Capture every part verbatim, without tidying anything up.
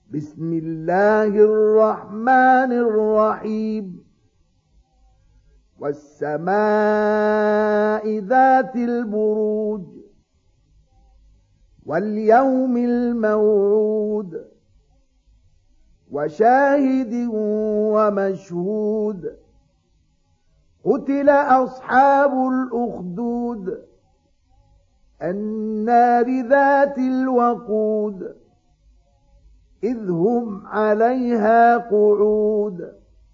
بسم الله الرحمن الرحيم والسماء ذات البروج واليوم الموعود وشاهد ومشهود قتل أصحاب الأخدود النار ذات الوقود إذ هم عليها قعود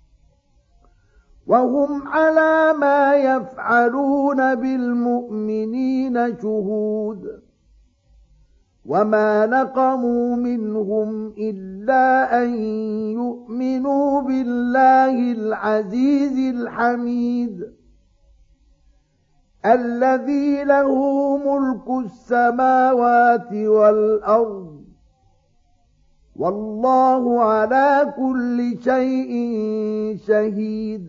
وهم على ما يفعلون بالمؤمنين شهود وما نقموا منهم إلا أن يؤمنوا بالله العزيز الحميد الذي له ملك السماوات والأرض والله على كل شيء شهيد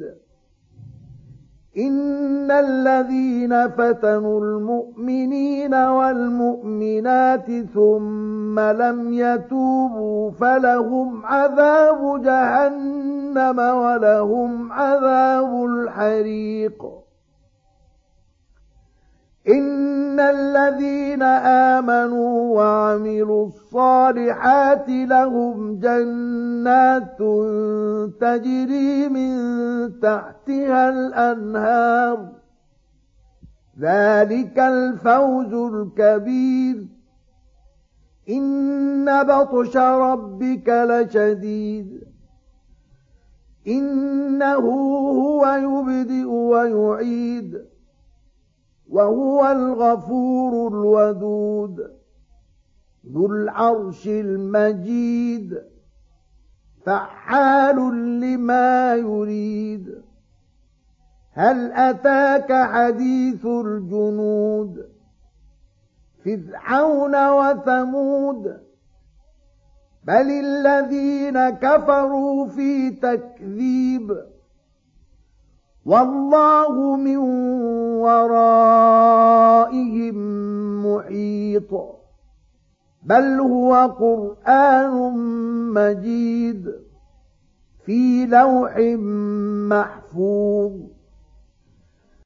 إن الذين فتنوا المؤمنين والمؤمنات ثم لم يتوبوا فلهم عذاب جهنم ولهم عذاب الحريق إن الذين آمنوا وعملوا الصالحات لهم جنات تجري من تحتها الأنهار ذلك الفوز الكبير إن بطش ربك لشديد إنه هو يبدئ ويعيد وهو الغفور الودود ذو العرش المجيد فعال لما يريد هل أتاك حديث الجنود فرعون وثمود بل الذين كفروا في تكذيب والله من ورائهم محيط بل هو قرآن مجيد في لوح محفوظ